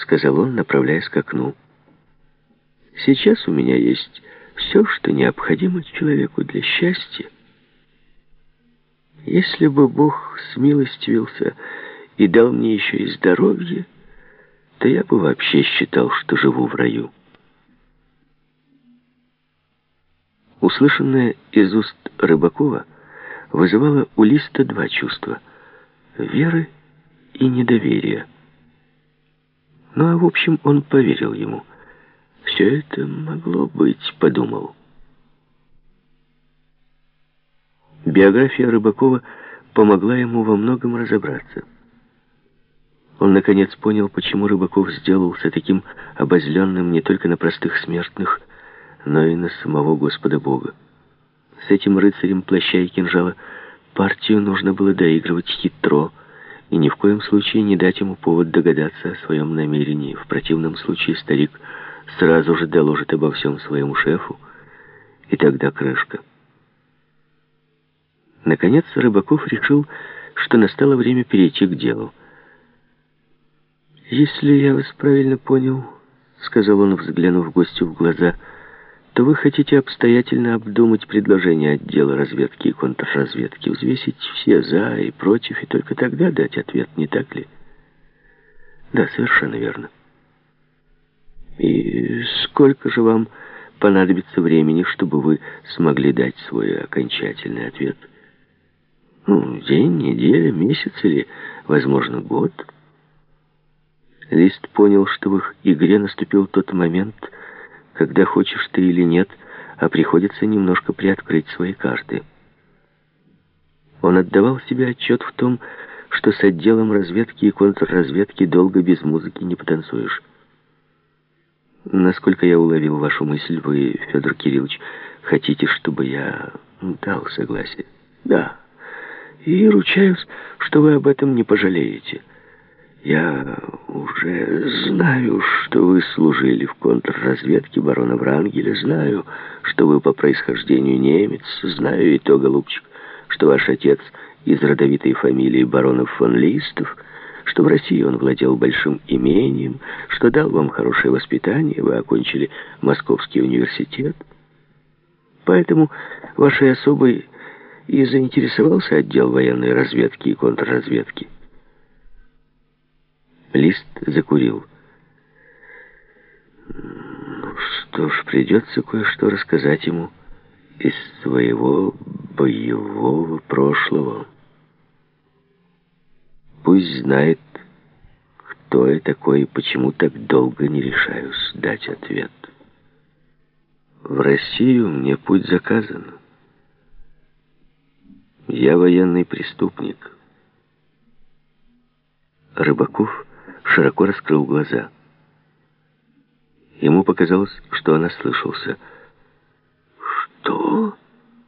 сказал он, направляясь к окну. «Сейчас у меня есть все, что необходимо человеку для счастья. Если бы Бог смилостивился и дал мне еще и здоровье, то я бы вообще считал, что живу в раю». Услышанное из уст Рыбакова вызывало у Листа два чувства — веры и недоверия. Ну а в общем он поверил ему. «Все это могло быть», — подумал. Биография Рыбакова помогла ему во многом разобраться. Он наконец понял, почему Рыбаков сделался таким обозленным не только на простых смертных, но и на самого Господа Бога. С этим рыцарем плаща и кинжала партию нужно было доигрывать хитро, и ни в коем случае не дать ему повод догадаться о своем намерении. В противном случае старик сразу же доложит обо всем своему шефу, и тогда крышка. Наконец Рыбаков решил, что настало время перейти к делу. «Если я вас правильно понял, — сказал он, взглянув гостю в глаза, — то вы хотите обстоятельно обдумать предложение отдела разведки и контрразведки, взвесить все «за» и «против», и только тогда дать ответ, не так ли?» «Да, совершенно верно». «И сколько же вам понадобится времени, чтобы вы смогли дать свой окончательный ответ?» «Ну, день, неделя, месяц или, возможно, год». Лист понял, что в их игре наступил тот момент, когда хочешь ты или нет, а приходится немножко приоткрыть свои карты. Он отдавал себе отчет в том, что с отделом разведки и контрразведки долго без музыки не потанцуешь. Насколько я уловил вашу мысль, вы, Федор Кириллович, хотите, чтобы я дал согласие? Да. И ручаюсь, что вы об этом не пожалеете. Я уже знаю, что вы служили в контрразведке барона Врангеля, знаю, что вы по происхождению немец, знаю и то, голубчик, что ваш отец из родовитой фамилии баронов фон Листов, что в России он владел большим имением, что дал вам хорошее воспитание, вы окончили Московский университет. Поэтому вашей особой и заинтересовался отдел военной разведки и контрразведки. Лист закурил. Ну что ж, придется кое-что рассказать ему из своего боевого прошлого. Пусть знает, кто я такой и почему так долго не решаюсь дать ответ. В Россию мне путь заказан. Я военный преступник. Рыбаков широко раскрыл глаза. Ему показалось, что он ослышался. «Что?»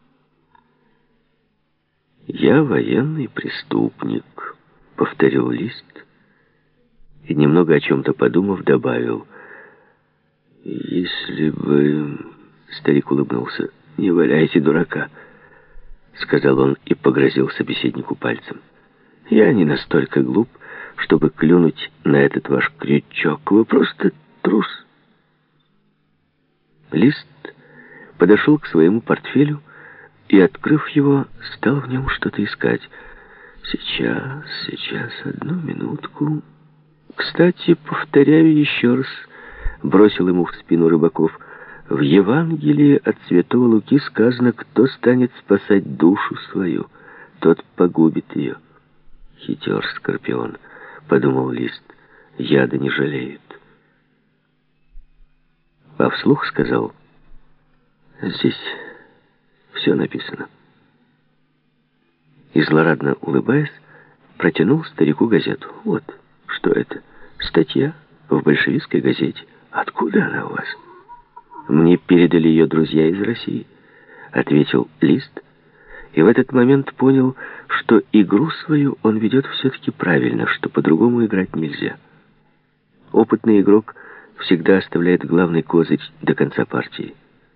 «Я военный преступник», — повторил Лист и, немного о чем-то подумав, добавил: «Если бы...» — старик улыбнулся. «Не валяйте дурака», — сказал он и погрозил собеседнику пальцем. «Я не настолько глуп, чтобы клюнуть на этот ваш крючок. Вы просто трус». Лист подошел к своему портфелю и, открыв его, стал в нем что-то искать. Сейчас, одну минутку. Кстати, повторяю еще раз, бросил ему в спину Рыбаков, в Евангелии от святого Луки сказано: кто станет спасать душу свою, тот погубит ее. Хитер Скорпион, подумал Лист, яда не жалеет. А вслух сказал: здесь все написано. И, злорадно улыбаясь, протянул старику газету. Вот, что это? Статья в большевистской газете. Откуда она у вас? Мне передали ее друзья из России, ответил Лист, и в этот момент понял, что игру свою он ведет все-таки правильно, что по-другому играть нельзя. Опытный игрок всегда оставляет главный козырь до конца партии.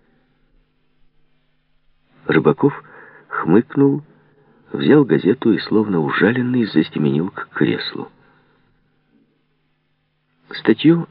Рыбаков хмыкнул, взял газету и, словно ужаленный, засеменил к креслу. Статью